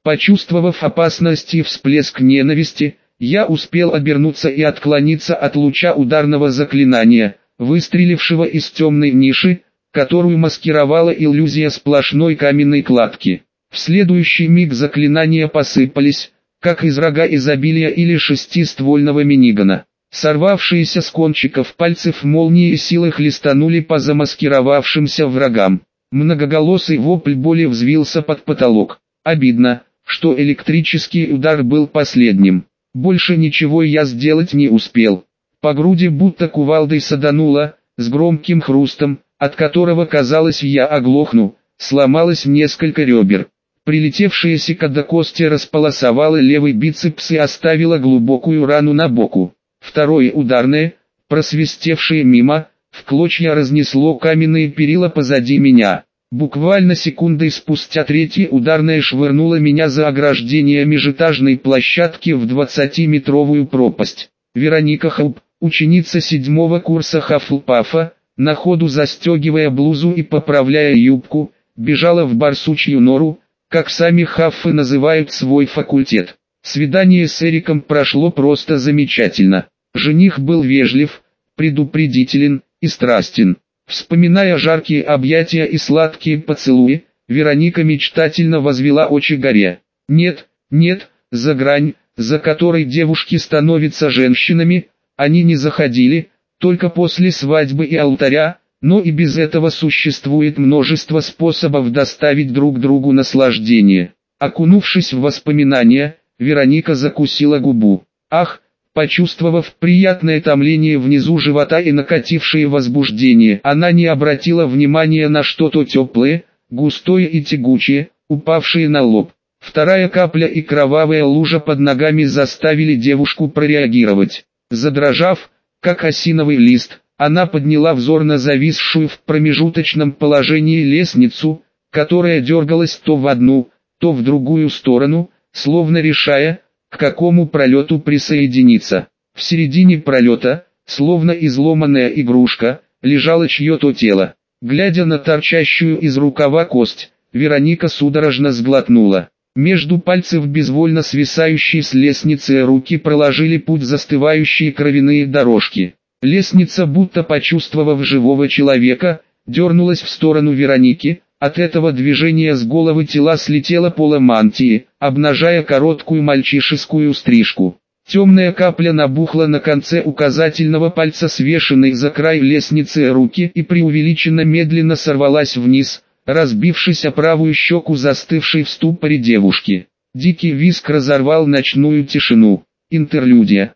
Почувствовав опасность и всплеск ненависти, я успел обернуться и отклониться от луча ударного заклинания, выстрелившего из темной ниши, которую маскировала иллюзия сплошной каменной кладки. В следующий миг заклинания посыпались, как из рога изобилия или шестиствольного минигана. Сорвавшиеся с кончиков пальцев молнии силы хлестанули по замаскировавшимся врагам. Многоголосый вопль боли взвился под потолок. Обидно, что электрический удар был последним. Больше ничего я сделать не успел. По груди будто кувалдой садануло, с громким хрустом, от которого казалось я оглохну, сломалось несколько ребер. Прилетевшая сека до кости располосовала левый бицепс и оставила глубокую рану на боку. Второе ударное, просвистевшее мимо, в клочья разнесло каменные перила позади меня. Буквально секундой спустя третье ударное швырнуло меня за ограждение межэтажной площадки в 20-метровую пропасть. Вероника Хауп, ученица 7-го курса Хафлпафа, на ходу застегивая блузу и поправляя юбку, бежала в барсучью нору, как сами хаффы называют свой факультет. Свидание с Эриком прошло просто замечательно. Жених был вежлив, предупредителен и страстен. Вспоминая жаркие объятия и сладкие поцелуи, Вероника мечтательно возвела очи горе. Нет, нет, за грань, за которой девушки становятся женщинами, они не заходили, только после свадьбы и алтаря, но и без этого существует множество способов доставить друг другу наслаждение. Окунувшись в воспоминания, Вероника закусила губу. Ах, почувствовав приятное томление внизу живота и накатившее возбуждение, она не обратила внимания на что-то теплое, густое и тягучее, упавшее на лоб. Вторая капля и кровавая лужа под ногами заставили девушку прореагировать. Задрожав, как осиновый лист, она подняла взор на зависшую в промежуточном положении лестницу, которая дергалась то в одну, то в другую сторону, словно решая, к какому пролету присоединиться. В середине пролета, словно изломанная игрушка, лежало чье-то тело. Глядя на торчащую из рукава кость, Вероника судорожно сглотнула. Между пальцев безвольно свисающей с лестницы руки проложили путь застывающие кровяные дорожки. Лестница, будто почувствовав живого человека, дернулась в сторону Вероники. От этого движения с головы тела слетела пола мантии, обнажая короткую мальчишескую стрижку. Темная капля набухла на конце указательного пальца свешенной за край лестницы руки и преувеличенно медленно сорвалась вниз, разбившись о правую щеку застывшей в ступоре девушки. Дикий визг разорвал ночную тишину. Интерлюдия.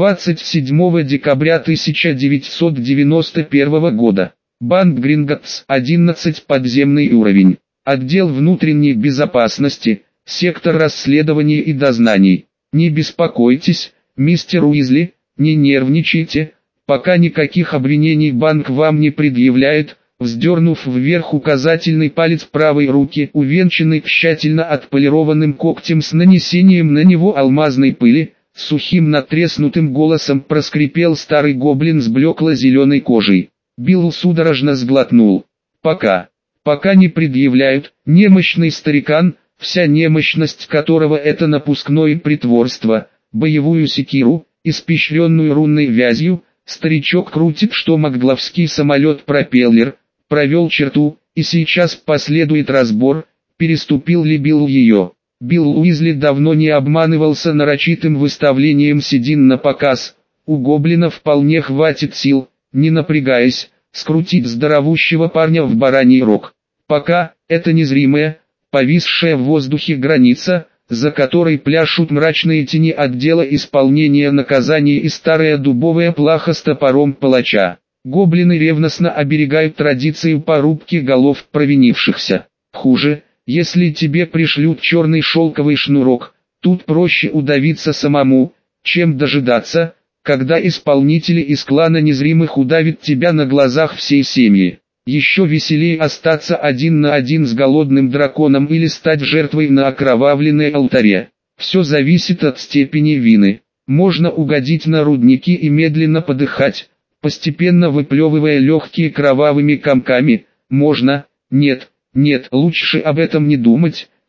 27 декабря 1991 года. Банк Гринготс, 11 подземный уровень. Отдел внутренней безопасности, сектор расследований и дознаний. Не беспокойтесь, мистер Уизли, не нервничайте, пока никаких обвинений банк вам не предъявляет. Вздернув вверх указательный палец правой руки, увенчанный тщательно отполированным когтем с нанесением на него алмазной пыли, сухим надтреснутым голосом проскрипел старый гоблин с блекло-зеленой кожей. Билл судорожно сглотнул. Пока не предъявляют, немощный старикан, вся немощность которого это напускное притворство, боевую секиру, испещренную рунной вязью, старичок крутит, что макглавский самолет-пропеллер, провел черту, и сейчас последует разбор, переступил ли Билл ее. Билл Уизли давно не обманывался нарочитым выставлением седин на показ, у гоблина вполне хватит сил, не напрягаясь, скрутить здоровущего парня в бараний рог. Пока, это незримая, повисшая в воздухе граница, за которой пляшут мрачные тени отдела исполнения наказаний и старая дубовая плаха с топором палача. Гоблины ревностно оберегают традицию порубки голов провинившихся. Хуже, если тебе пришлют черный шелковый шнурок, тут проще удавиться самому, чем дожидаться, когда исполнители из клана незримых удавят тебя на глазах всей семьи. Еще веселее остаться один на один с голодным драконом или стать жертвой на окровавленной алтаре. Все зависит от степени вины. Можно угодить на рудники и медленно подыхать, постепенно выплевывая легкие кровавыми комками. Можно, нет, лучше об этом не думать,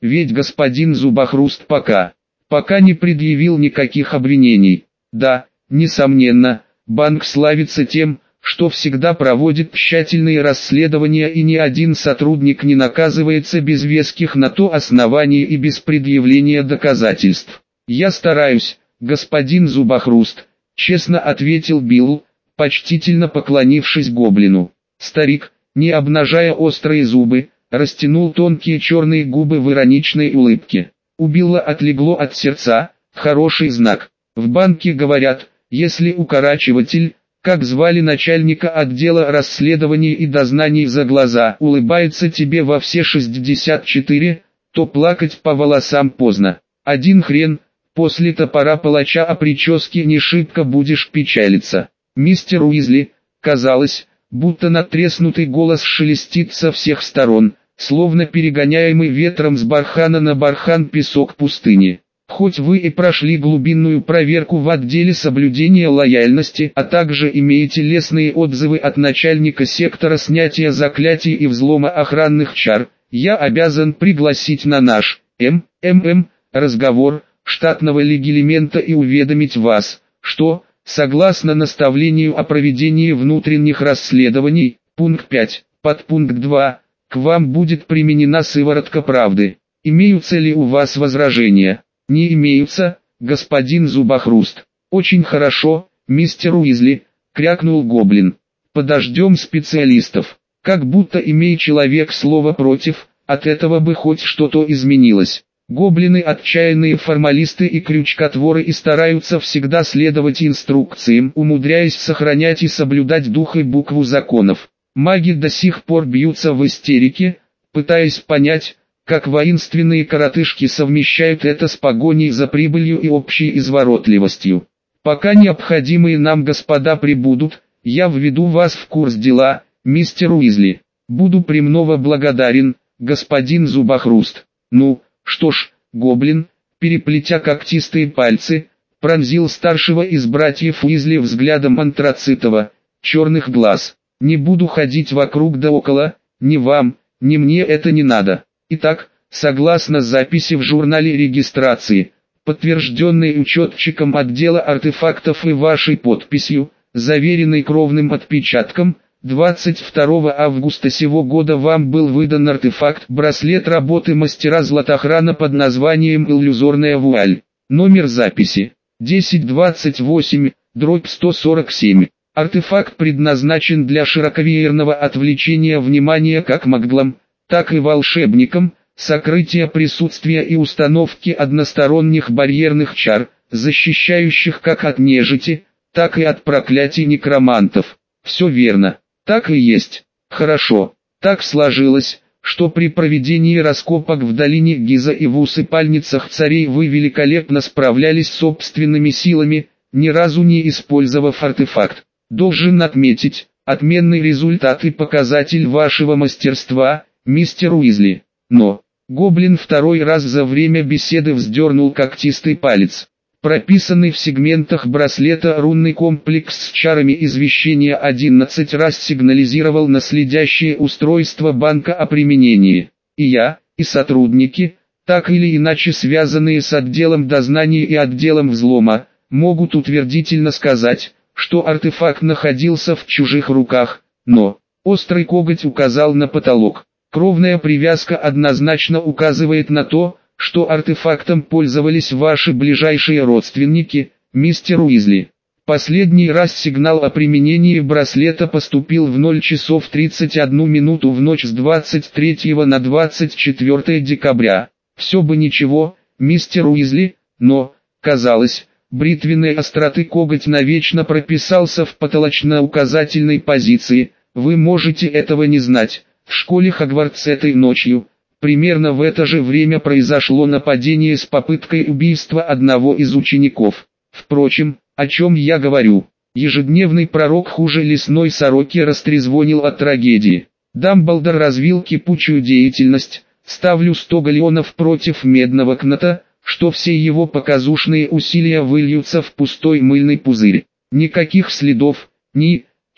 ведь господин Зубохруст пока не предъявил никаких обвинений. Да, несомненно, банк славится тем, что всегда проводит тщательные расследования и ни один сотрудник не наказывается без веских на то оснований и без предъявления доказательств. «Я стараюсь, господин Зубохруст», — честно ответил Билл, почтительно поклонившись гоблину. Старик, не обнажая острые зубы, растянул тонкие черные губы в ироничной улыбке. У Билла отлегло от сердца, хороший знак. В банке говорят, если укорачиватель, как звали начальника отдела расследований и дознаний за глаза, улыбается тебе во все 64, то плакать по волосам поздно. Один хрен, после топора палача о прическе не шибко будешь печалиться. Мистер Уизли, казалось, будто надтреснутый голос шелестит со всех сторон, словно перегоняемый ветром с бархана на бархан песок пустыни. Хоть вы и прошли глубинную проверку в отделе соблюдения лояльности, а также имеете лестные отзывы от начальника сектора снятия заклятий и взлома охранных чар, я обязан пригласить на наш разговор штатного легилимента и уведомить вас, что, согласно наставлению о проведении внутренних расследований, пункт 5, подпункт 2, к вам будет применена сыворотка правды. Имеются ли у вас возражения? Не имеются, господин Зубохруст. Очень хорошо, мистер Уизли, крякнул гоблин. Подождем специалистов. Как будто имея человек слово против, от этого бы хоть что-то изменилось. Гоблины отчаянные формалисты и крючкотворы и стараются всегда следовать инструкциям, умудряясь сохранять и соблюдать дух и букву законов. Маги до сих пор бьются в истерике, пытаясь понять, как воинственные коротышки совмещают это с погоней за прибылью и общей изворотливостью. Пока необходимые нам господа прибудут, я введу вас в курс дела, мистер Уизли. Буду премного благодарен, господин Зубохруст. Ну, что ж, гоблин, переплетя когтистые пальцы, пронзил старшего из братьев Уизли взглядом антрацитового, черных глаз. Не буду ходить вокруг да около, ни вам, ни мне это не надо. Итак, согласно записи в журнале регистрации, подтвержденной учетчиком отдела артефактов и вашей подписью, заверенной кровным отпечатком, 22 августа сего года вам был выдан артефакт-браслет работы мастера златохрана под названием «Иллюзорная вуаль». Номер записи 1028/147. Артефакт предназначен для широковеерного отвлечения внимания как маглам, так и волшебникам, сокрытия присутствия и установки односторонних барьерных чар, защищающих как от нежити, так и от проклятий некромантов. Все верно. Так и есть. Хорошо. Так сложилось, что при проведении раскопок в долине Гиза и в усыпальницах царей вы великолепно справлялись собственными силами, ни разу не использовав артефакт. Должен отметить, отменный результат и показатель вашего мастерства, мистер Уизли. Но, гоблин второй раз за время беседы вздернул когтистый палец. Прописанный в сегментах браслета рунный комплекс с чарами извещения 11 раз сигнализировал на следящее устройство банка о применении. И я, и сотрудники, так или иначе связанные с отделом дознаний и отделом взлома, могут утвердительно сказать, что артефакт находился в чужих руках, но... Острый коготь указал на потолок. Кровная привязка однозначно указывает на то, что артефактом пользовались ваши ближайшие родственники, мистер Уизли. Последний раз сигнал о применении браслета поступил в 0 часов 31 минуту в ночь с 23 на 24 декабря. Все бы ничего, мистер Уизли, но, казалось, бритвенной остроты коготь навечно прописался в потолочно-указательной позиции. Вы можете этого не знать. В школе Хогвартс этой ночью, примерно в это же время произошло нападение с попыткой убийства одного из учеников. Впрочем, о чем я говорю? Ежедневный пророк хуже лесной сороки растрезвонил о трагедии. Дамблдор развил кипучую деятельность, ставлю 100 галлеонов против медного кната, что все его показушные усилия выльются в пустой мыльный пузырь. Никаких следов,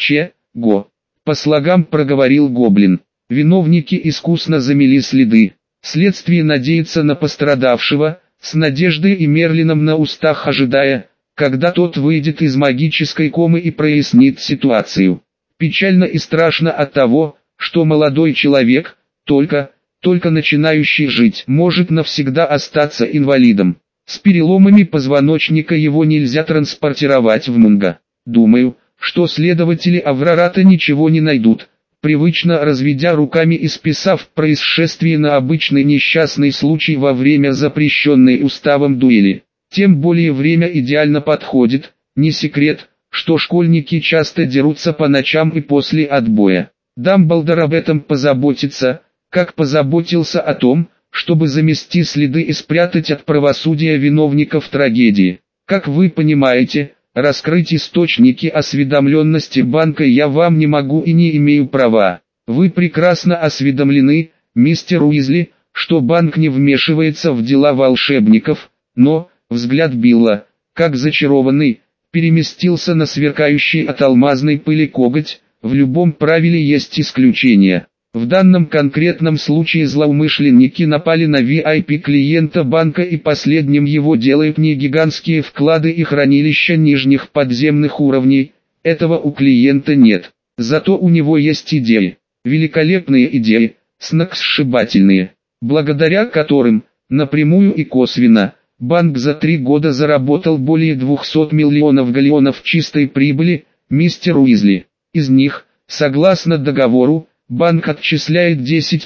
ни-че-го. По слогам проговорил гоблин. Виновники искусно замели следы. Следствие надеется на пострадавшего, с Надеждой и Мерлином на устах ожидая, когда тот выйдет из магической комы и прояснит ситуацию. Печально и страшно от того, что молодой человек, только начинающий жить, может навсегда остаться инвалидом. С переломами позвоночника его нельзя транспортировать в Мунго. Думаю, что следователи Аврората ничего не найдут, привычно разведя руками и списав происшествие на обычный несчастный случай во время запрещенной уставом дуэли. Тем более время идеально подходит, не секрет, что школьники часто дерутся по ночам и после отбоя. Дамблдор об этом позаботится, как позаботился о том, чтобы замести следы и спрятать от правосудия виновников трагедии. Как вы понимаете, раскрыть источники осведомленности банка я вам не могу и не имею права. Вы прекрасно осведомлены, мистер Уизли, что банк не вмешивается в дела волшебников, но, взгляд Билла, как зачарованный, переместился на сверкающий от алмазной пыли коготь. В любом правиле есть исключения. В данном конкретном случае злоумышленники напали на VIP-клиента банка, и последним его делают не гигантские вклады и хранилища нижних подземных уровней. Этого у клиента нет. Зато у него есть идеи. Великолепные идеи, сногсшибательные, благодаря которым, напрямую и косвенно, банк за 3 года заработал более 200 миллионов галлеонов чистой прибыли, мистер Уизли. Из них, согласно договору, банк отчисляет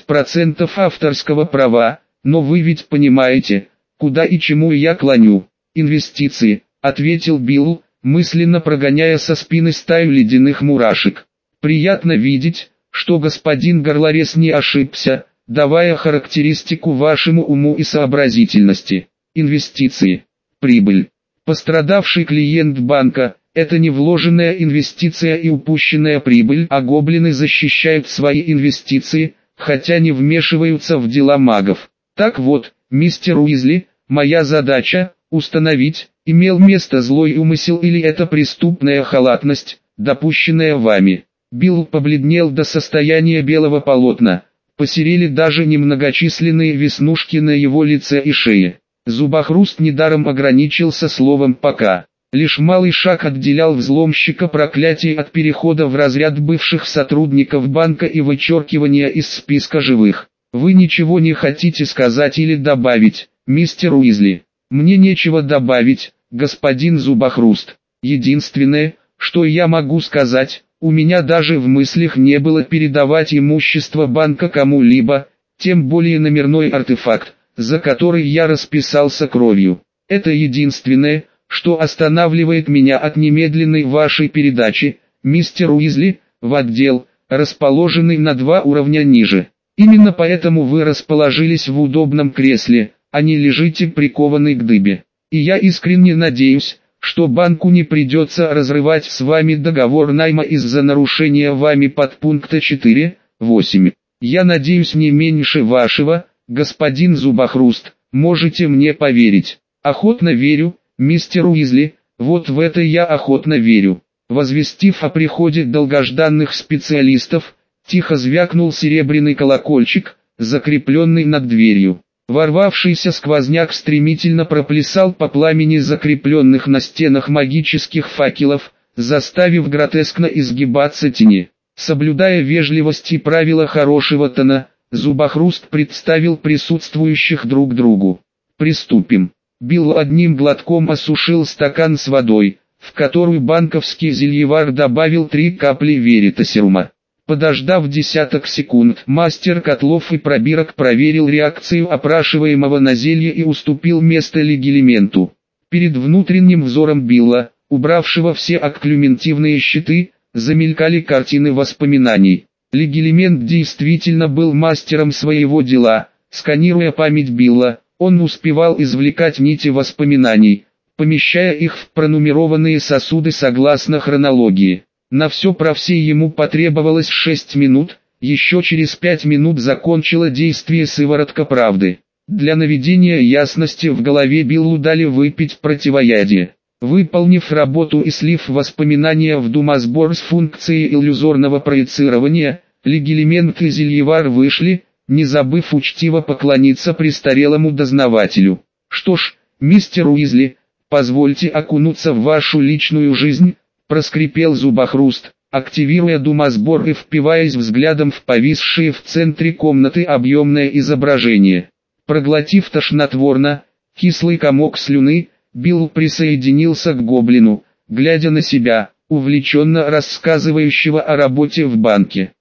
10% авторского права, но вы ведь понимаете, куда и чему я клоню. Инвестиции, ответил Билл, мысленно прогоняя со спины стаю ледяных мурашек. Приятно видеть, что господин Горлорез не ошибся, давая характеристику вашему уму и сообразительности. Инвестиции, прибыль. Пострадавший клиент банка – это не вложенная инвестиция и упущенная прибыль, а гоблины защищают свои инвестиции, хотя не вмешиваются в дела магов. Так вот, мистер Уизли, моя задача – установить, имел место злой умысел или это преступная халатность, допущенная вами. Билл побледнел до состояния белого полотна, посерели даже немногочисленные веснушки на его лице и шее. Зубохруст недаром ограничился словом «пока». Лишь малый шаг отделял взломщика проклятий от перехода в разряд бывших сотрудников банка и вычеркивания из списка живых. Вы ничего не хотите сказать или добавить, мистер Уизли? Мне нечего добавить, господин Зубохруст. Единственное, что я могу сказать, у меня даже в мыслях не было передавать имущество банка кому-либо, тем более номерной артефакт, за который я расписался кровью. Это единственное, что останавливает меня от немедленной вашей передачи, мистер Уизли, в отдел, расположенный на 2 уровня ниже. Именно поэтому вы расположились в удобном кресле, а не лежите прикованный к дыбе. И я искренне надеюсь, что банку не придется разрывать с вами договор найма из-за нарушения вами подпункта 4.8. Я надеюсь не меньше вашего, господин Зубохруст, можете мне поверить. Охотно верю, мистер Уизли, вот в это я охотно верю. Возвестив о приходе долгожданных специалистов, тихо звякнул серебряный колокольчик, закрепленный над дверью. Ворвавшийся сквозняк стремительно проплясал по пламени закрепленных на стенах магических факелов, заставив гротескно изгибаться тени. Соблюдая вежливость и правила хорошего тона, Зубохруст представил присутствующих друг другу. «Приступим». Билл одним глотком осушил стакан с водой, в которую банковский зельевар добавил 3 капли веритасирума. Подождав десяток секунд, мастер котлов и пробирок проверил реакцию опрашиваемого на зелье и уступил место легилименту. Перед внутренним взором Билла, убравшего все окклюментивные щиты, замелькали картины воспоминаний. Легилимент действительно был мастером своего дела. Сканируя память Билла, он успевал извлекать нити воспоминаний, помещая их в пронумерованные сосуды согласно хронологии. На все про все ему потребовалось 6 минут, еще через 5 минут закончила действие сыворотка правды. Для наведения ясности в голове Биллу дали выпить противоядие. Выполнив работу и слив воспоминания в думасбор с функцией иллюзорного проецирования, легилимент и зельевар вышли, не забыв учтиво поклониться престарелому дознавателю. «Что ж, мистер Уизли, позвольте окунуться в вашу личную жизнь», проскрипел Зубохруст, активируя думосбор и впиваясь взглядом в повисшее в центре комнаты объемное изображение. Проглотив тошнотворно, кислый комок слюны, Билл присоединился к гоблину, глядя на себя, увлеченно рассказывающего о работе в банке.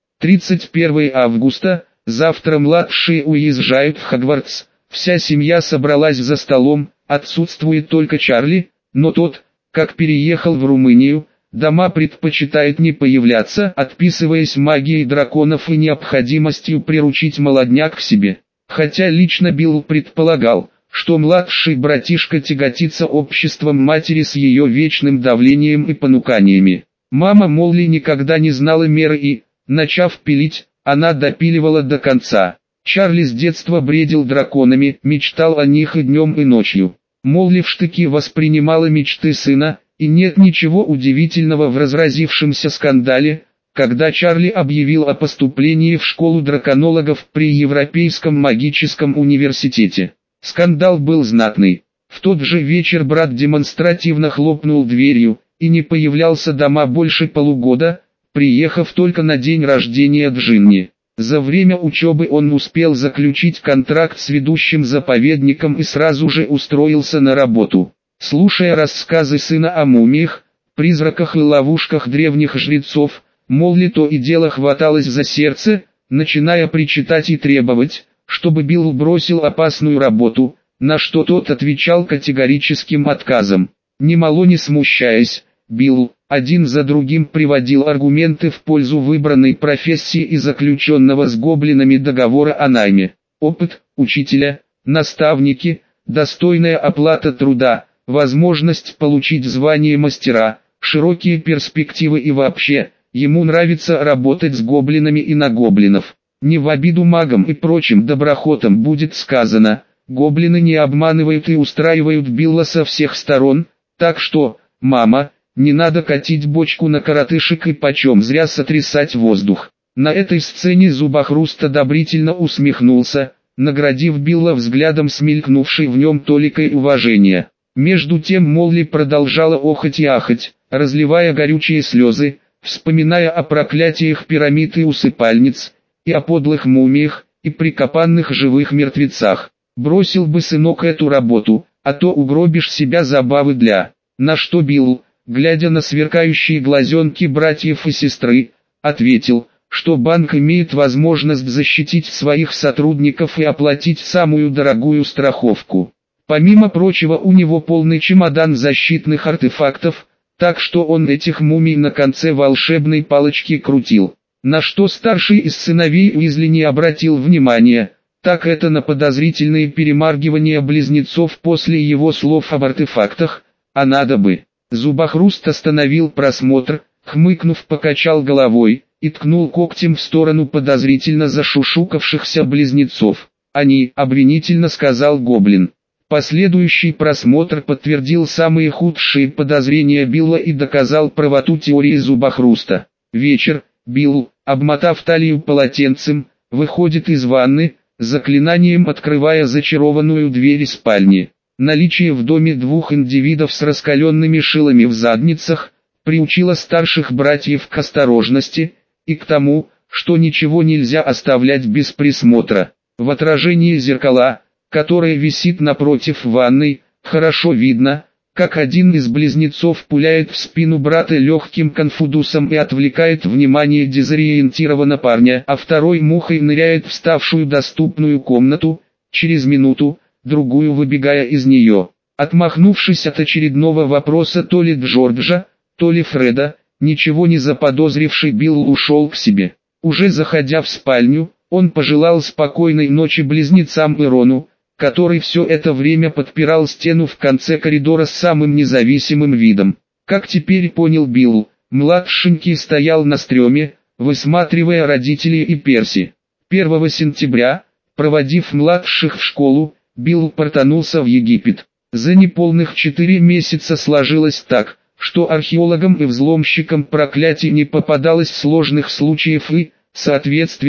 31 августа, завтра младшие уезжают в Хогвартс, вся семья собралась за столом, отсутствует только Чарли, но тот, как переехал в Румынию, дома предпочитает не появляться, отписываясь магией драконов и необходимостью приручить молодняк к себе. Хотя лично Билл предполагал, что младший братишка тяготится обществом матери с ее вечным давлением и понуканиями. Мама Молли никогда не знала меры и, начав пилить, она допиливала до конца. Чарли с детства бредил драконами, мечтал о них и днем и ночью. Молли в штыки воспринимала мечты сына, и нет ничего удивительного в разразившемся скандале, когда Чарли объявил о поступлении в школу драконологов при Европейском магическом университете. Скандал был знатный. В тот же вечер брат демонстративно хлопнул дверью, и не появлялся дома больше полугода, приехав только на день рождения Джинни. За время учебы он успел заключить контракт с ведущим заповедником и сразу же устроился на работу. Слушая рассказы сына о мумиях, призраках и ловушках древних жрецов, Молли то и дело хваталась за сердце, начиная причитать и требовать, чтобы Билл бросил опасную работу, на что тот отвечал категорическим отказом. Немало не смущаясь, Билл один за другим приводил аргументы в пользу выбранной профессии и заключенного с гоблинами договора о найме. Опыт, учителя, наставники, достойная оплата труда, возможность получить звание мастера, широкие перспективы и вообще, ему нравится работать с гоблинами и на гоблинов. Не в обиду магам и прочим доброхотам будет сказано, гоблины не обманывают и устраивают Билла со всех сторон, так что, мама, не надо катить бочку на коротышек и почем зря сотрясать воздух. На этой сцене Зубохруст одобрительно усмехнулся, наградив Билла взглядом смелькнувшей в нем толикой уважения. Между тем Молли продолжала охать и ахать, разливая горючие слезы, вспоминая о проклятиях пирамид и усыпальниц, и о подлых мумиях, и прикопанных живых мертвецах. Бросил бы сынок эту работу, а то угробишь себя забавы для... На что Билл, глядя на сверкающие глазенки братьев и сестры, ответил, что банк имеет возможность защитить своих сотрудников и оплатить самую дорогую страховку. Помимо прочего у него полный чемодан защитных артефактов, так что он этих мумий на конце волшебной палочки крутил. На что старший из сыновей Уизли не обратил внимания, так это на подозрительные перемаргивания близнецов после его слов об артефактах, а надо бы. Зубохруст остановил просмотр, хмыкнув покачал головой, и ткнул когтем в сторону подозрительно зашушукавшихся близнецов. «Они», — обвинительно сказал гоблин. Последующий просмотр подтвердил самые худшие подозрения Билла и доказал правоту теории Зубохруста. Вечер. Билл, обмотав талию полотенцем, выходит из ванны, заклинанием открывая зачарованную дверь спальни. Наличие в доме двух индивидов с раскаленными шилами в задницах приучило старших братьев к осторожности и к тому, что ничего нельзя оставлять без присмотра. В отражении зеркала, которое висит напротив ванной, хорошо видно, как один из близнецов пуляет в спину брата легким конфудусом и отвлекает внимание дезориентированного парня, а второй мухой ныряет в ставшую доступную комнату, через минуту, другую выбегая из нее. Отмахнувшись от очередного вопроса то ли Джорджа, то ли Фреда, ничего не заподозривший Билл ушел к себе. Уже заходя в спальню, он пожелал спокойной ночи близнецам и Рону, который все это время подпирал стену в конце коридора с самым независимым видом. Как теперь понял Билл, младшенький стоял на стреме, высматривая родителей и Перси. 1 сентября, проводив младших в школу, Билл портанулся в Египет. За неполных 4 месяца сложилось так, что археологам и взломщикам проклятий не попадалось сложных случаев и, соответственно,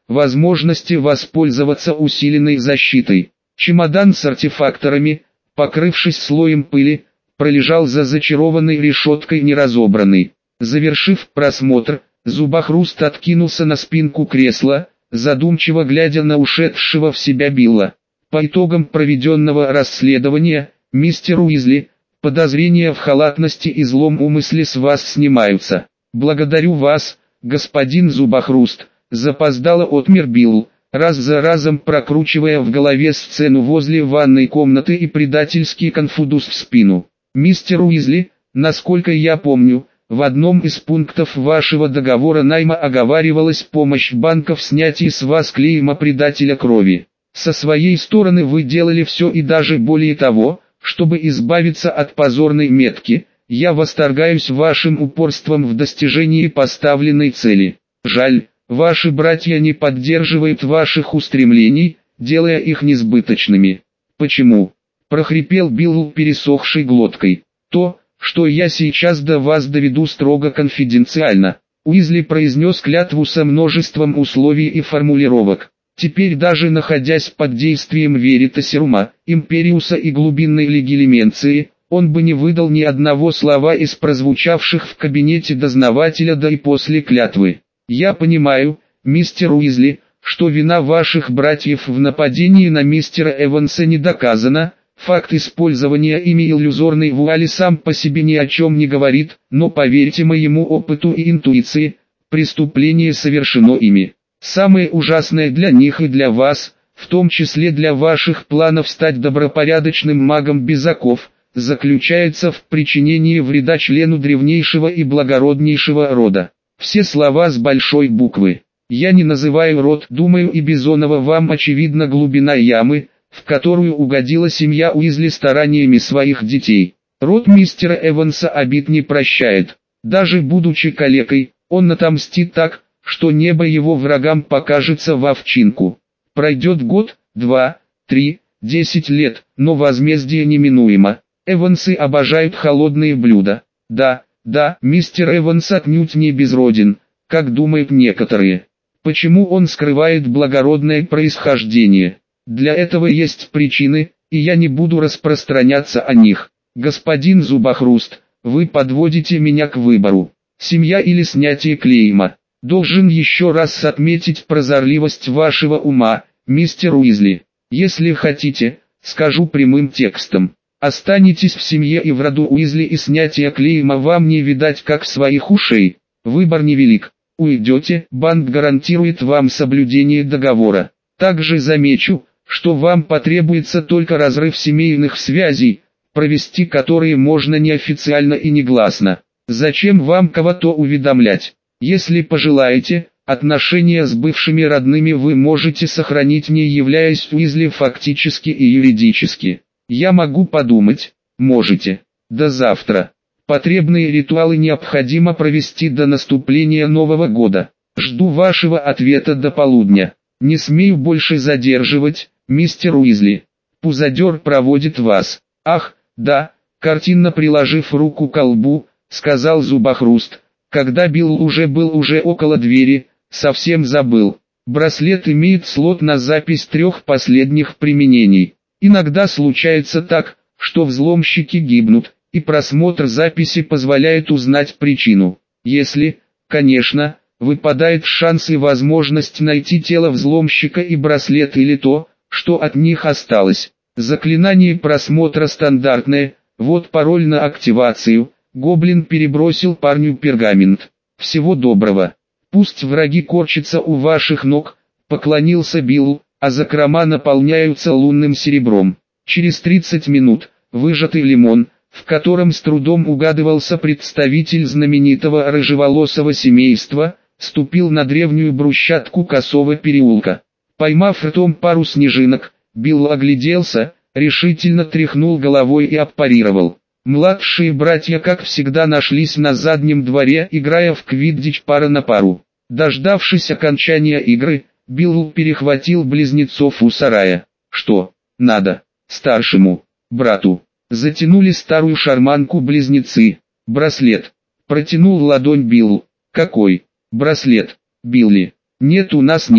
возможности воспользоваться усиленной защитой. Чемодан с артефакторами, покрывшись слоем пыли, пролежал за зачарованной решеткой неразобранный. Завершив просмотр, Зубохруст откинулся на спинку кресла, задумчиво глядя на ушедшего в себя Билла. По итогам проведенного расследования, мистер Уизли, подозрения в халатности и злом умысле с вас снимаются. Благодарю вас, господин Зубохруст, запоздало отмер Билл, раз за разом прокручивая в голове сцену возле ванной комнаты и предательский конфудус в спину. Мистер Уизли, насколько я помню, в одном из пунктов вашего договора найма оговаривалась помощь банка в снятии с вас клейма предателя крови. Со своей стороны вы делали все и даже более того, чтобы избавиться от позорной метки. Я восторгаюсь вашим упорством в достижении поставленной цели. Жаль, ваши братья не поддерживают ваших устремлений, делая их несбыточными. Почему? Прохрипел Билл пересохшей глоткой. То, что я сейчас до вас доведу строго конфиденциально. Уизли произнес клятву со множеством условий и формулировок. Теперь даже находясь под действием Веритасирума, Империуса и глубинной легилименции, он бы не выдал ни одного слова из прозвучавших в кабинете дознавателя да и после клятвы. Я понимаю, мистер Уизли, что вина ваших братьев в нападении на мистера Эванса не доказана. Факт использования ими иллюзорной вуали сам по себе ни о чем не говорит, но поверьте моему опыту и интуиции, преступление совершено ими. Самое ужасное для них и для вас, в том числе для ваших планов стать добропорядочным магом без оков, заключается в причинении вреда члену древнейшего и благороднейшего рода. Все слова с большой буквы. Я не называю род, думаю, и Бизонова вам очевидна глубина ямы, в которую угодила семья Уизли стараниями своих детей. Род мистера Эванса обид не прощает. Даже будучи калекой, он отомстит так, что небо его врагам покажется в овчинку. Пройдет год, 2, 3, 10 лет, но возмездие неминуемо. Эвансы обожают холодные блюда. Да, мистер Эванс отнюдь не безроден, как думают некоторые. Почему он скрывает благородное происхождение? Для этого есть причины, и я не буду распространяться о них. Господин Зубохруст, вы подводите меня к выбору. Семья или снятие клейма. Должен еще раз отметить прозорливость вашего ума, мистер Уизли. Если хотите, скажу прямым текстом. Останетесь в семье и в роду Уизли, и снятие клейма вам не видать как своих ушей. Выбор невелик. Уйдете, банк гарантирует вам соблюдение договора. Также замечу, что вам потребуется только разрыв семейных связей, провести которые можно неофициально и негласно. Зачем вам кого-то уведомлять? Если пожелаете, отношения с бывшими родными вы можете сохранить, не являясь Уизли фактически и юридически. Я могу подумать, можете. До завтра. Потребные ритуалы необходимо провести до наступления Нового года. Жду вашего ответа до полудня. Не смею больше задерживать, мистер Уизли. Пузадер проводит вас. Ах, да, картинно приложив руку к колбу, сказал Зубохруст, когда Билл уже был около двери, совсем забыл. Браслет имеет слот на запись 3 последних применений. Иногда случается так, что взломщики гибнут, и просмотр записи позволяет узнать причину. Если, конечно, выпадает шанс и возможность найти тело взломщика и браслет или то, что от них осталось. Заклинание просмотра стандартное, вот пароль на активацию. Гоблин перебросил парню пергамент. Всего доброго. Пусть враги корчатся у ваших ног, поклонился Билл, а закрома наполняются лунным серебром. Через 30 минут, выжатый лимон, в котором с трудом угадывался представитель знаменитого рыжеволосого семейства, ступил на древнюю брусчатку косого переулка. Поймав ртом пару снежинок, Билл огляделся, решительно тряхнул головой и аппарировал. Младшие братья, как всегда, нашлись на заднем дворе, играя в квиддич пара на пару. Дождавшись окончания игры, Билл перехватил близнецов у сарая. «Что надо старшему брату?» Затянули старую шарманку близнецы. «Браслет». Протянул ладонь Билл. «Какой браслет, Билли? Нет у нас ни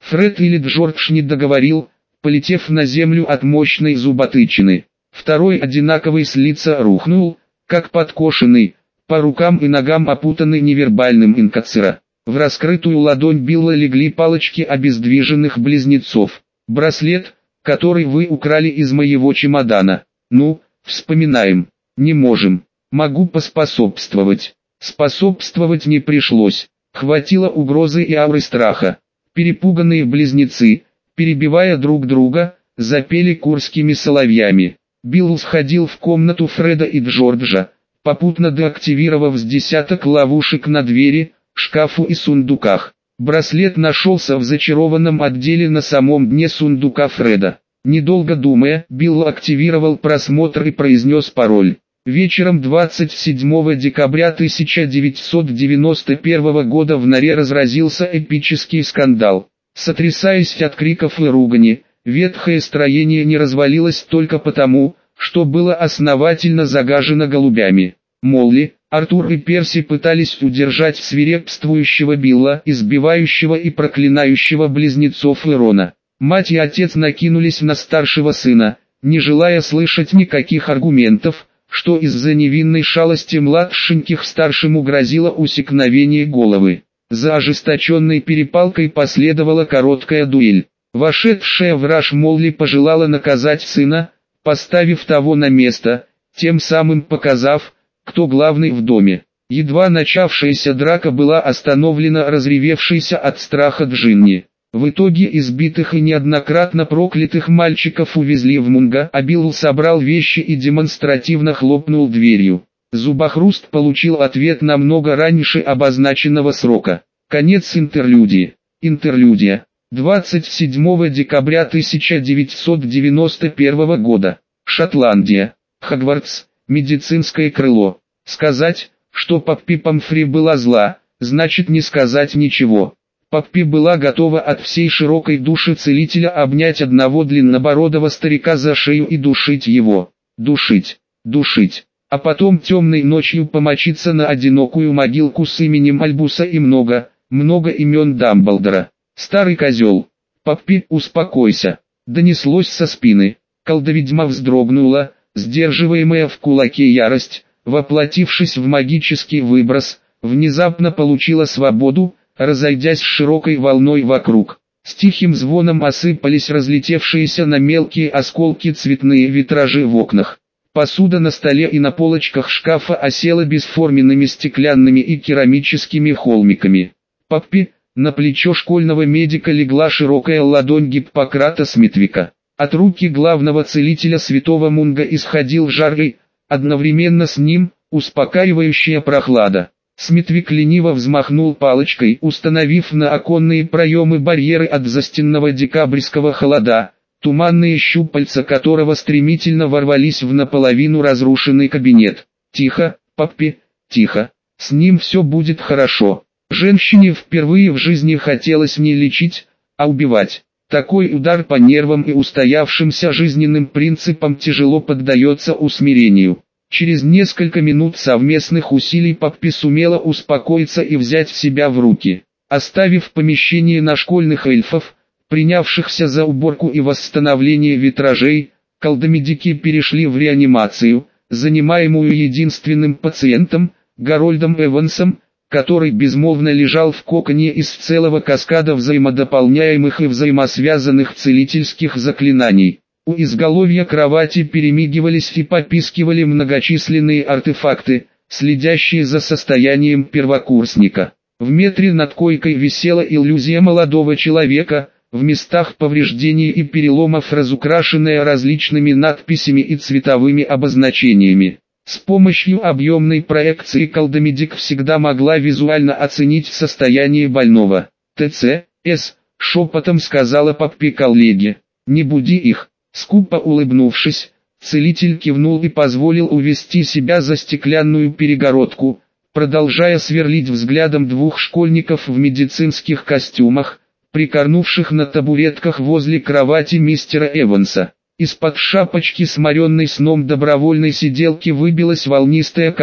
Фред или Джордж не договорил, полетев на землю от мощной зуботычины. Второй одинаковый с лица рухнул, как подкошенный, по рукам и ногам опутанный невербальным инкацера. В раскрытую ладонь Билла легли палочки обездвиженных близнецов. Браслет, который вы украли из моего чемодана. Ну, вспоминаем. Не можем. Могу поспособствовать. Способствовать не пришлось. Хватило угрозы и ауры страха. Перепуганные близнецы, перебивая друг друга, запели курскими соловьями. Билл сходил в комнату Фреда и Джорджа, попутно деактивировав с десяток ловушек на двери, шкафу и сундуках. Браслет нашелся в зачарованном отделе на самом дне сундука Фреда. Недолго думая, Билл активировал просмотр и произнес пароль. Вечером 27 декабря 1991 года в норе разразился эпический скандал. Сотрясаясь от криков и ругани, ветхое строение не развалилось только потому, что было основательно загажено голубями. Молли, Артур и Перси пытались удержать свирепствующего Билла, избивающего и проклинающего близнецов Ирона. Мать и отец накинулись на старшего сына, не желая слышать никаких аргументов, что из-за невинной шалости младшеньких старшему грозило усекновение головы. За ожесточенной перепалкой последовала короткая дуэль. Вошедшая в раж Молли пожелала наказать сына, поставив того на место, тем самым показав, кто главный в доме. Едва начавшаяся драка была остановлена разревевшейся от страха Джинни. В итоге избитых и неоднократно проклятых мальчиков увезли в Мунго, а Билл собрал вещи и демонстративно хлопнул дверью. Зубохруст получил ответ намного раньше обозначенного срока. Конец интерлюдии. Интерлюдия. 27 декабря 1991 года. Шотландия. Хогвартс. Медицинское крыло. Сказать, что Поппи Помфри была зла, значит не сказать ничего. Поппи была готова от всей широкой души целителя обнять одного длиннобородого старика за шею и душить его. Душить. Душить. А потом темной ночью помочиться на одинокую могилку с именем Альбуса и много имен Дамблдора. Старый козел. Поппи, успокойся. Донеслось со спины. Колдоведьма вздрогнула, сдерживаемая в кулаке ярость, воплотившись в магический выброс, внезапно получила свободу, разойдясь широкой волной вокруг. С тихим звоном осыпались разлетевшиеся на мелкие осколки цветные витражи в окнах. Посуда на столе и на полочках шкафа осела бесформенными стеклянными и керамическими холмиками. Поппи, на плечо школьного медика легла широкая ладонь Гиппократа Смитвика. От руки главного целителя святого Мунго исходил жар и, одновременно с ним, успокаивающая прохлада. Смитвик лениво взмахнул палочкой, установив на оконные проемы барьеры от застенного декабрьского холода, туманные щупальца которого стремительно ворвались в наполовину разрушенный кабинет. «Тихо, Поппи, тихо, с ним все будет хорошо». Женщине впервые в жизни хотелось не лечить, а убивать. Такой удар по нервам и устоявшимся жизненным принципам тяжело поддается усмирению. Через несколько минут совместных усилий Поппи сумела успокоиться и взять себя в руки. Оставив помещение на школьных эльфов, принявшихся за уборку и восстановление витражей, колдомедики перешли в реанимацию, занимаемую единственным пациентом, Гарольдом Эвансом, который безмолвно лежал в коконе из целого каскада взаимодополняемых и взаимосвязанных целительских заклинаний. У изголовья кровати перемигивались и попискивали многочисленные артефакты, следящие за состоянием первокурсника. В метре над койкой висела иллюзия молодого человека, в местах повреждений и переломов разукрашенная различными надписями и цветовыми обозначениями. С помощью объемной проекции колдомедик всегда могла визуально оценить состояние больного. «ТЦ-С», шепотом сказала Поппи коллеге. «Не буди их». Скупо улыбнувшись, целитель кивнул и позволил увести себя за стеклянную перегородку, продолжая сверлить взглядом двух школьников в медицинских костюмах, прикорнувших на табуретках возле кровати мистера Эванса. Из-под шапочки, сморенной сном добровольной сиделки, выбилась волнистая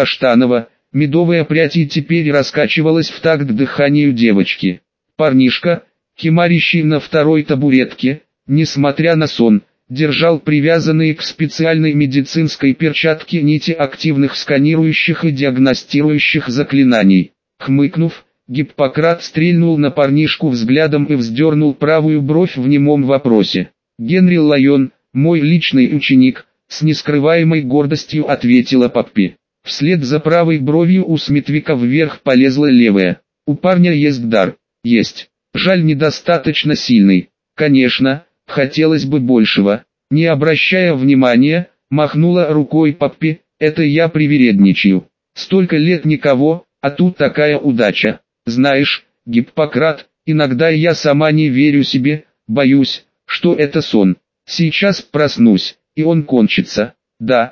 каштаново-медовая прядь и теперь раскачивалась в такт дыханию девочки. Парнишка, Кемарищий на второй табуретке, несмотря на сон, держал привязанные к специальной медицинской перчатке нити активных сканирующих и диагностирующих заклинаний. Хмыкнув, Гиппократ стрельнул на парнишку взглядом и вздернул правую бровь в немом вопросе. «Генри Лайон, мой личный ученик», с нескрываемой гордостью ответила Поппи. Вслед за правой бровью у Смитвика вверх полезла левая. «У парня есть дар». «Есть. Жаль, недостаточно сильный. Конечно, хотелось бы большего». Не обращая внимания, махнула рукой Поппи, «это я привередничаю. Столько лет никого, а тут такая удача. Знаешь, Гиппократ, иногда я сама не верю себе, боюсь, что это сон. Сейчас проснусь, и он кончится. Да,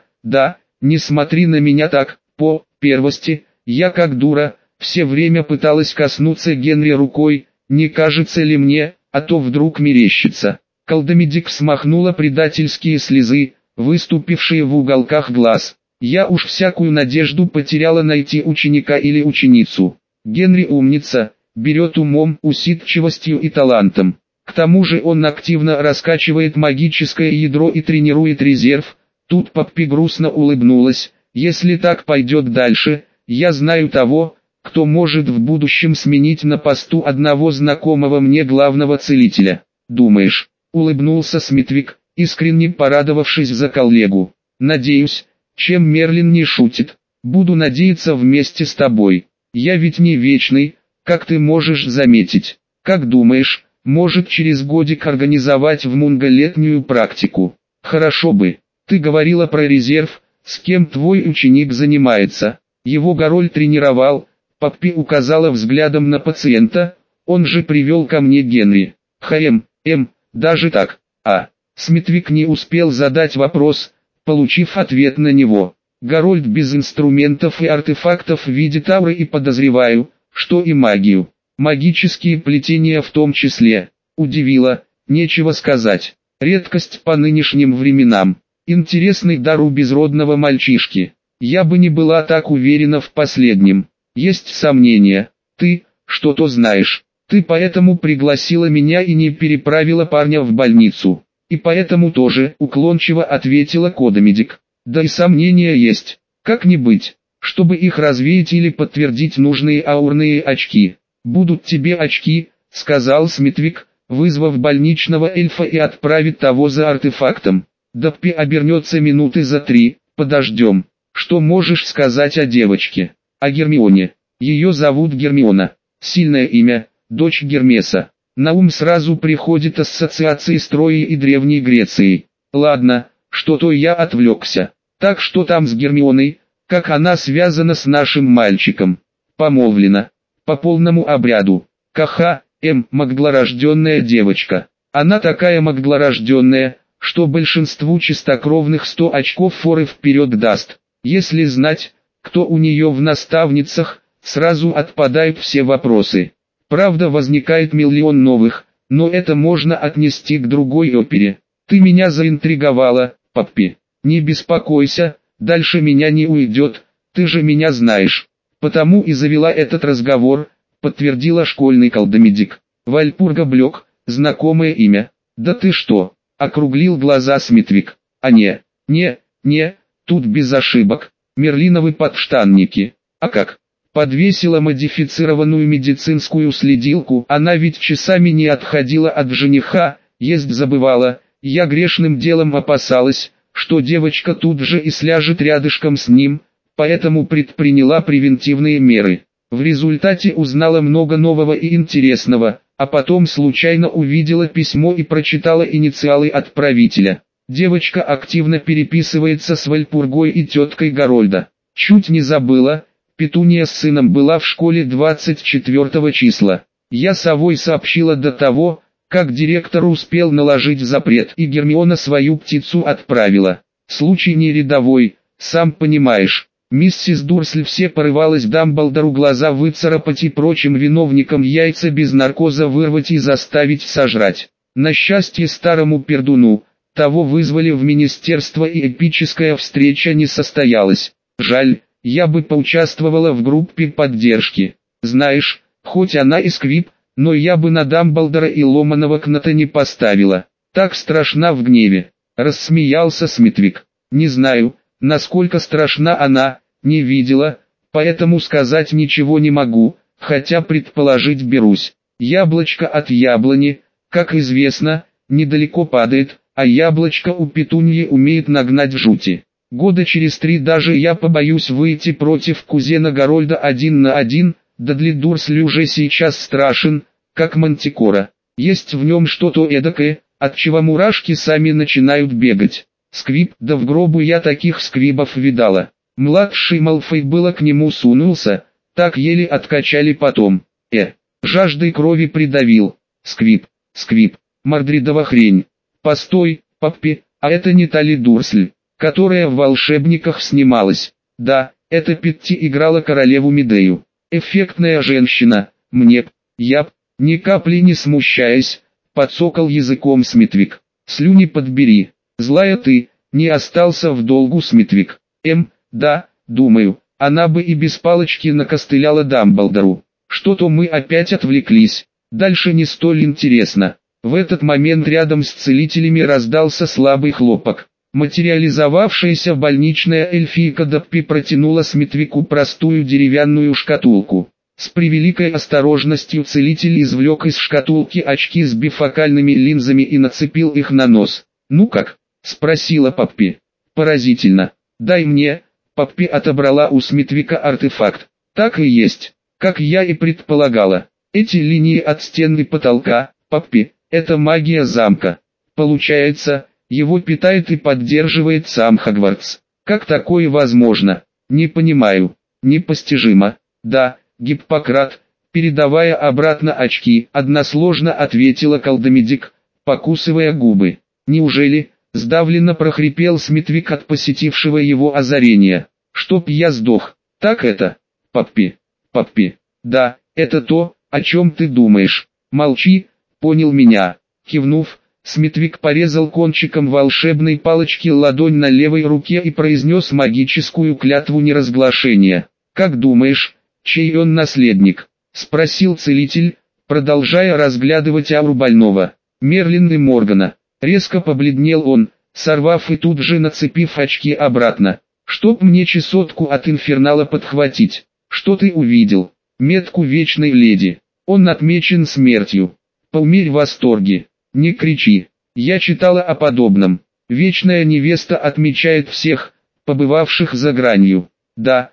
не смотри на меня так, по первости, я как дура, все время пыталась коснуться Генри рукой, не кажется ли мне, а то вдруг мерещится». Колдомедик смахнула предательские слезы, выступившие в уголках глаз. «Я уж всякую надежду потеряла найти ученика или ученицу. Генри умница, берет умом, усидчивостью и талантом. К тому же он активно раскачивает магическое ядро и тренирует резерв». Тут Поппи грустно улыбнулась. «Если так пойдет дальше, я знаю того, кто может в будущем сменить на посту одного знакомого мне главного целителя». «Думаешь?» — улыбнулся Смитвик, искренне порадовавшись за коллегу. «Надеюсь, чем Мерлин не шутит. Буду надеяться вместе с тобой. Я ведь не вечный, как ты можешь заметить. Как думаешь, может через годик организовать в Мунго летнюю практику?» «Хорошо бы. Ты говорила про резерв, с кем твой ученик занимается?» «Его Гороль тренировал», — Поппи указала взглядом на пациента, «он же привел ко мне Генри». Даже так?» Смитвик не успел задать вопрос, получив ответ на него. «Горольд без инструментов и артефактов видит ауры и подозреваю, что и магию. Магические плетения в том числе. Удивило, нечего сказать. Редкость по нынешним временам. Интересный дар у безродного мальчишки. Я бы не была так уверена в последнем. Есть сомнения. Ты, что-то знаешь. Ты поэтому пригласила меня и не переправила парня в больницу». «И поэтому тоже», — уклончиво ответила Кодомедик. «Да и сомнения есть. Как не быть, чтобы их развеять или подтвердить нужные аурные очки». «Будут тебе очки», — сказал Смитвик, вызвав больничного эльфа и отправит того за артефактом. «Доппи обернется минуты за 3, подождем». «Что можешь сказать о девочке?» «О Гермионе. Ее зовут Гермиона. Сильное имя, дочь Гермеса. На ум сразу приходит ассоциации с Троей и Древней Грецией. Ладно, что-то я отвлекся. Так что там с Гермионой, как она связана с нашим мальчиком?» «Помолвлена. По полному обряду. Магдлорожденная девочка. Она такая магдлорожденная, что большинству чистокровных 100 очков форы вперед даст. Если знать, кто у нее в наставницах, сразу отпадают все вопросы. Правда, возникает миллион новых, но это можно отнести к другой опере. Ты меня заинтриговала, Поппи. Не беспокойся, дальше меня не уйдет, ты же меня знаешь. Потому и завела этот разговор», — подтвердила школьный колдомедик. «Вальпурга Блёк, знакомое имя». «Да ты что?» — округлил глаза Смитвик. Не, тут без ошибок. Мерлиновы подштанники. А как?» Подвесила модифицированную медицинскую следилку, она ведь часами не отходила от жениха, есть забывала. Я грешным делом опасалась, что девочка тут же и сляжет рядышком с ним, поэтому предприняла превентивные меры. В результате узнала много нового и интересного, а потом случайно увидела письмо и прочитала инициалы отправителя. Девочка активно переписывается с Вальпургой и теткой Горольда. Чуть не забыла. Петуния с сыном была в школе 24 числа. Я совой сообщила до того, как директор успел наложить запрет, и Гермиона свою птицу отправила. Случай не рядовой, сам понимаешь. Миссис Дурсль все порывалась Дамблдору глаза выцарапать и прочим виновникам яйца без наркоза вырвать и заставить сожрать. На счастье старому пердуну, того вызвали в министерство и эпическая встреча не состоялась. Жаль. Я бы поучаствовала в группе поддержки. Знаешь, хоть она и сквиб, но я бы на Дамблдора и ломаного кната не поставила. Так страшна в гневе. Рассмеялся Смитвик. Не знаю, насколько страшна она, не видела, поэтому сказать ничего не могу, хотя предположить берусь. Яблочко от яблони, как известно, недалеко падает, а яблочко у петуньи умеет нагнать жути. Года через 3 даже я побоюсь выйти против кузена Гарольда 1 на 1, Дадли Дурсли уже сейчас страшен, как мантикора. Есть в нем что-то эдакое, от чего мурашки сами начинают бегать. Сквиб, да в гробу я таких сквибов видала. Младший Малфой было к нему сунулся, так еле откачали потом. Жаждой крови придавил. Сквиб, Мордридова хрень. Постой, Паппи, а это не та ли Дурсль, которая в «Волшебниках» снималась? Да, это Питти играла королеву Медею. Эффектная женщина, ни капли не смущаясь, подсокал языком Смитвик. Слюни подбери. Злая ты, не остался в долгу Смитвик. Да, думаю, она бы и без палочки накостыляла Дамблдору. Что-то мы опять отвлеклись. Дальше не столь интересно. В этот момент рядом с целителями раздался слабый хлопок. Материализовавшаяся больничная эльфийка Даппи протянула Смитвику простую деревянную шкатулку. С превеликой осторожностью целитель извлек из шкатулки очки с бифокальными линзами и нацепил их на нос. «Ну как?» – спросила Паппи. «Поразительно. Дай мне». Паппи отобрала у Смитвика артефакт. «Так и есть, как я и предполагала. Эти линии от стены потолка, Паппи, это магия замка. Получается, его питает и поддерживает сам Хогвартс. Как такое возможно? Не понимаю. Непостижимо». «Да, Гиппократ», передавая обратно очки, односложно ответила колдомедик, покусывая губы. «Неужели?» – сдавленно прохрипел Смитвик от посетившего его озарения. «Чтоб я сдох. Так это? Паппи. Да, это то, о чем ты думаешь. Молчи, понял меня». Кивнув, Смитвик порезал кончиком волшебной палочки ладонь на левой руке и произнес магическую клятву неразглашения. «Как думаешь, чей он наследник?» – спросил целитель, продолжая разглядывать ауру больного. «Мерлин и Моргана». Резко побледнел он, сорвав и тут же нацепив очки обратно. «Чтоб мне чесотку от инфернала подхватить. Что ты увидел?» «Метку вечной леди. Он отмечен смертью». «Поумерь в восторге. Не кричи. Я читала о подобном. Вечная невеста отмечает всех, побывавших за гранью». Да,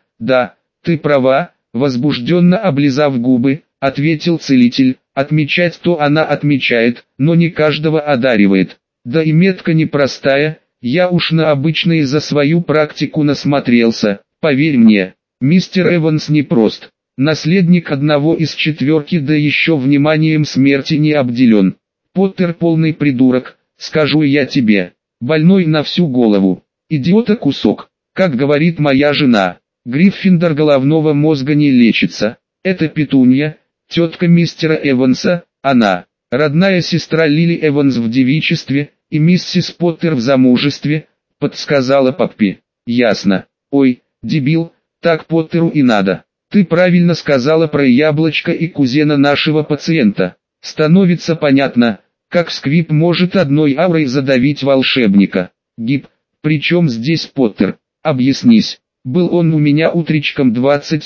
ты права», возбужденно облизав губы, ответил целитель. «Отмечать то она отмечает, но не каждого одаривает. Да и метка непростая, я уж на обычные за свою практику насмотрелся, поверь мне. Мистер Эванс непрост. Наследник одного из четверки, да еще вниманием смерти не обделен. Поттер полный придурок, скажу я тебе. Больной на всю голову. Идиота кусок. Как говорит моя жена, Гриффиндор головного мозга не лечится. Это Петунья, тетка мистера Эванса, она, родная сестра Лили Эванс в девичестве, и миссис Поттер в замужестве, подсказала Паппи. Ясно. Ой, дебил, так Поттеру и надо. Ты правильно сказала про яблочко и кузена нашего пациента. Становится понятно, как Сквиб может одной аурой задавить волшебника. Гиб, причем здесь Поттер? Объяснись. Был он у меня утречком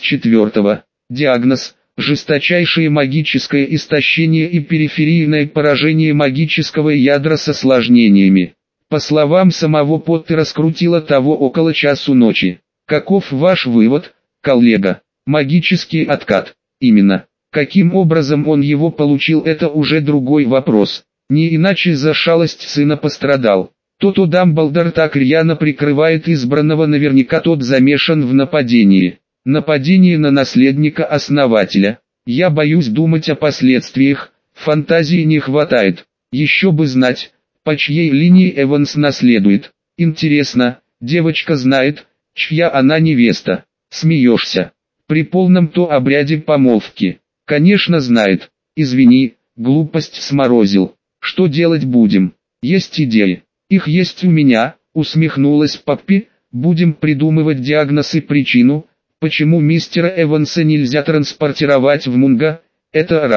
24-го. Диагноз – жесточайшее магическое истощение и периферийное поражение магического ядра с осложнениями. По словам самого Поттера, скрутило того около часу ночи. Каков ваш вывод, коллега? Магический откат. Именно. Каким образом он его получил, это уже другой вопрос. Не иначе за шалость сына пострадал. То Дамблдор так рьяно прикрывает избранного, наверняка тот замешан в нападении. Нападение на наследника-основателя. Я боюсь думать о последствиях, фантазии не хватает. Еще бы знать, по чьей линии Эванс наследует. Интересно, девочка знает, чья она невеста? Смеешься. При полном то обряде помолвки. Конечно знает. Извини, глупость сморозил. Что делать будем? Есть идеи. Их есть у меня, усмехнулась Паппи. Будем придумывать диагноз и причину, почему мистера Эванса нельзя транспортировать в Мунго. Это раз.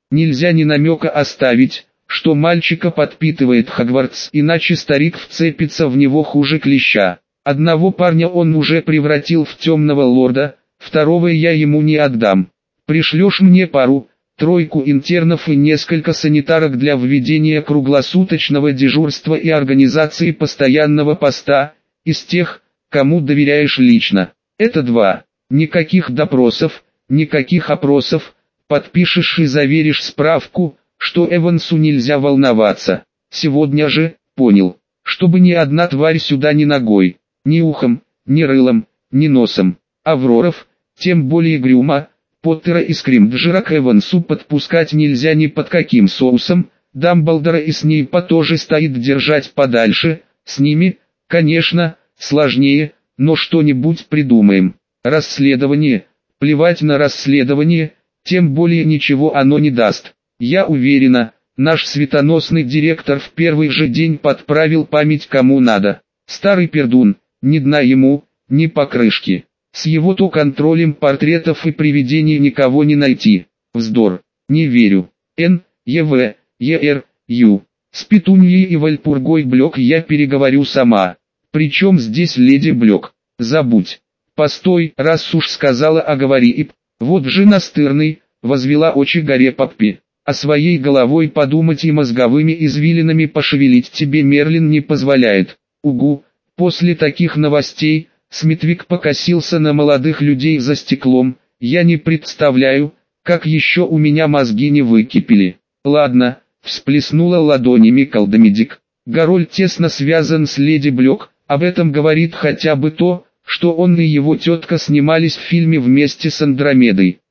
Нельзя ни намека оставить, что мальчика подпитывает Хогвартс, иначе старик вцепится в него хуже клеща. Одного парня он уже превратил в темного лорда, второго я ему не отдам. Пришлешь мне пару-тройку интернов и несколько санитарок для введения круглосуточного дежурства и организации постоянного поста, из тех, кому доверяешь лично. Это 2. Никаких допросов, никаких опросов, подпишешь и заверишь справку, что Эвансу нельзя волноваться. Сегодня же, понял, чтобы ни одна тварь сюда ни ногой, ни ухом, ни рылом, ни носом. Авроров, тем более Грюма, Поттера и Скримджера к Эвансу подпускать нельзя ни под каким соусом. Дамблдора и Снейпа тоже стоит держать подальше, с ними, конечно, сложнее, но что-нибудь придумаем. Расследование, плевать на расследование, тем более ничего оно не даст. Я уверена, наш светоносный директор в первый же день подправил память кому надо. Старый пердун, ни дна ему, ни покрышки. С его-то контролем портретов и привидений никого не найти. Вздор, не верю. Н, Е.В., Е.Р., Ю. С Петуньей и Вальпургой Блёк я переговорю сама. Причем здесь леди Блёк? Забудь. Постой, раз уж сказала, а говори и... Вот же настырный, возвела очи горе Поппи. А своей головой подумать и мозговыми извилинами пошевелить тебе Мерлин не позволяет. Угу, после таких новостей, Смитвик покосился на молодых людей за стеклом, я не представляю, как еще у меня мозги не выкипели. Ладно, всплеснула ладонями колдомедик. Гарольд тесно связан с леди Блёк, об этом говорит хотя бы то, что он и его тетка снимались в фильме вместе с Андромедой.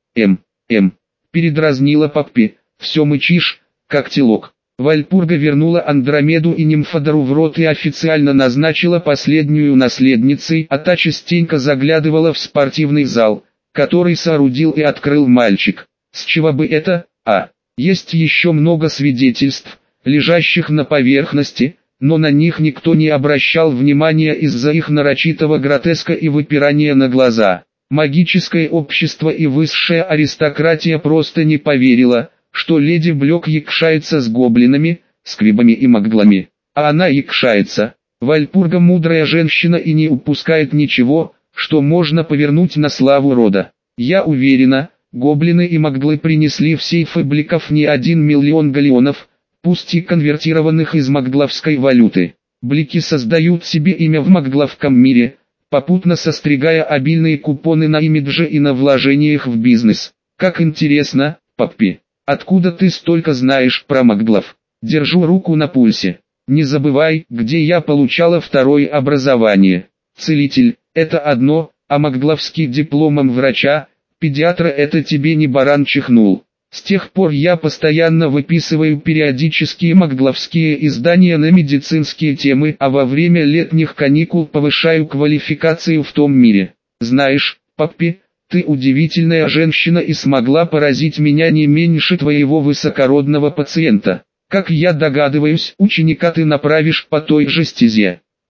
Передразнила Поппи, все мычишь, как телок. Вальпурга вернула Андромеду и Нимфодору в рот и официально назначила последнюю наследницей, а та частенько заглядывала в спортивный зал, который соорудил и открыл мальчик. С чего бы это, Есть еще много свидетельств, лежащих на поверхности, но на них никто не обращал внимания из-за их нарочитого гротеска и выпирания на глаза. Магическое общество и высшая аристократия просто не поверила, что леди Блёк якшается с гоблинами, сквибами и маглами. А она якшается. Вальпурга мудрая женщина и не упускает ничего, что можно повернуть на славу рода. Я уверена, гоблины и маглы принесли в сейфы бликов не 1 миллион галеонов, пусть и конвертированных из магловской валюты. Блики создают себе имя в магловском мире, попутно состригая обильные купоны на имидже и на вложениях в бизнес. Как интересно, Поппи, откуда ты столько знаешь про маглов? Держу руку на пульсе. Не забывай, где я получала второе образование. Целитель – это одно, а магловский дипломом врача, педиатра – это тебе не баран чихнул. С тех пор я постоянно выписываю периодические магловские издания на медицинские темы, а во время летних каникул повышаю квалификацию в том мире. Знаешь, Поппи, ты удивительная женщина и смогла поразить меня не меньше твоего высокородного пациента. Как я догадываюсь, ученика ты направишь по той же стезе.